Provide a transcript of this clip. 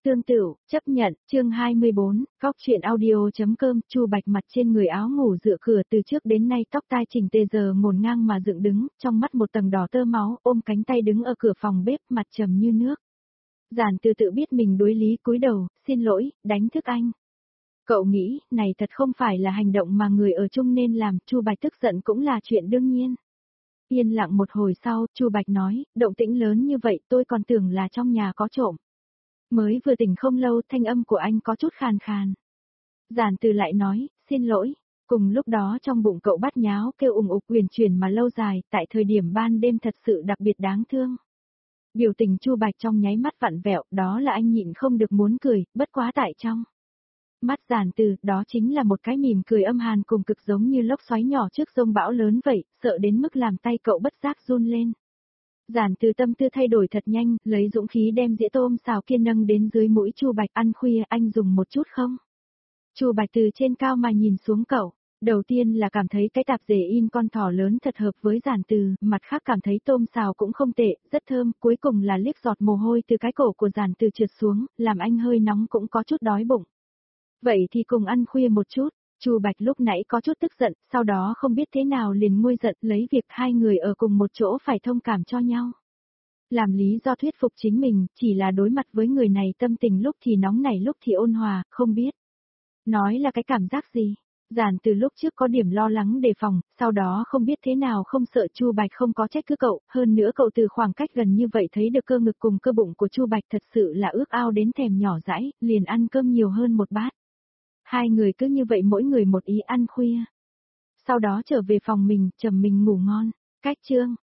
Tương Tửu, chấp nhận, chương 24, góc truyện audio.com, Chu Bạch mặt trên người áo ngủ dựa cửa từ trước đến nay tóc tai chỉnh tề giờ ngổn ngang mà dựng đứng, trong mắt một tầng đỏ tơ máu, ôm cánh tay đứng ở cửa phòng bếp, mặt trầm như nước. Giản Từ tự biết mình đối lý cúi đầu, xin lỗi, đánh thức anh. Cậu nghĩ, này thật không phải là hành động mà người ở chung nên làm, Chu Bạch tức giận cũng là chuyện đương nhiên. Yên lặng một hồi sau, Chu Bạch nói, động tĩnh lớn như vậy tôi còn tưởng là trong nhà có trộm. Mới vừa tỉnh không lâu thanh âm của anh có chút khàn khàn. Giản Từ lại nói, xin lỗi. Cùng lúc đó trong bụng cậu bắt nháo kêu ùng ục huyền chuyển mà lâu dài, tại thời điểm ban đêm thật sự đặc biệt đáng thương. Biểu tình Chu Bạch trong nháy mắt vặn vẹo, đó là anh nhịn không được muốn cười, bất quá tại trong mắt Giản Từ, đó chính là một cái mỉm cười âm hàn cùng cực giống như lốc xoáy nhỏ trước giông bão lớn vậy, sợ đến mức làm tay cậu bất giác run lên. Giản Từ tâm tư thay đổi thật nhanh, lấy dũng khí đem dĩa tôm xào kia nâng đến dưới mũi Chu Bạch, ăn khuya anh dùng một chút không? Chu Bạch từ trên cao mà nhìn xuống cậu, đầu tiên là cảm thấy cái tạp dề in con thỏ lớn thật hợp với Giản Từ, mặt khác cảm thấy tôm xào cũng không tệ, rất thơm, cuối cùng là liếc giọt mồ hôi từ cái cổ của Giản Từ trượt xuống, làm anh hơi nóng cũng có chút đói bụng. Vậy thì cùng ăn khuya một chút. Chu Bạch lúc nãy có chút tức giận, sau đó không biết thế nào liền nguôi giận lấy việc hai người ở cùng một chỗ phải thông cảm cho nhau. Làm lý do thuyết phục chính mình, chỉ là đối mặt với người này tâm tình lúc thì nóng nảy lúc thì ôn hòa, không biết. Nói là cái cảm giác gì? Giản Từ lúc trước có điểm lo lắng đề phòng, sau đó không biết thế nào không sợ Chu Bạch không có trách cứ cậu, hơn nữa cậu từ khoảng cách gần như vậy thấy được cơ ngực cùng cơ bụng của Chu Bạch thật sự là ước ao đến thèm nhỏ dãi, liền ăn cơm nhiều hơn một bát. Hai người cứ như vậy mỗi người một ý ăn khuya. Sau đó trở về phòng mình, trầm mình ngủ ngon. Cách chương